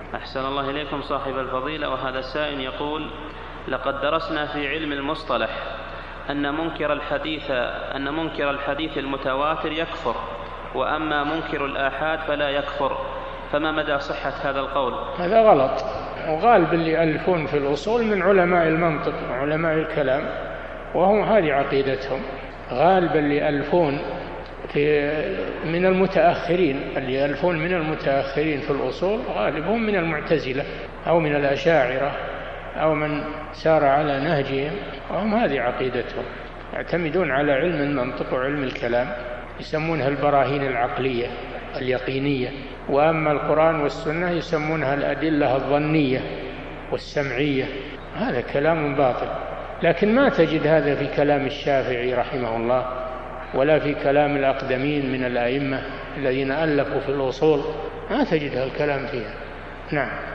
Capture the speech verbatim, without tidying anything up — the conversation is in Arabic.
أحسن الله إليكم صاحب الفضيلة. وهذا السائل يقول: لقد درسنا في علم المصطلح أن منكر الحديث أن منكر الحديث المتواتر يكفر، وأما منكر الآحاد فلا يكفر، فما مدى صحة هذا القول؟ هذا غلط، وغالب اللي يألفون في الأصول من علماء المنطق وعلماء الكلام، وهم هذه عقيدتهم. غالب اللي يألفون في من المتأخرين اللي يألفون من المتأخرين في الأصول غالبهم من المعتزلة أو من الأشاعرة أو من سار على نهجهم، وهم هذه عقيدتهم، يعتمدون على علم المنطق وعلم الكلام، يسمونها البراهين العقلية اليقينية. وأما القرآن والسنة يسمونها الأدلة الظنية والسمعية. هذا كلام باطل، لكن ما تجد هذا في كلام الشافعي رحمه الله ولا في كلام الأقدمين من الأئمة الذين ألفوا في الأصول، ما تجد هذا الكلام فيها. نعم.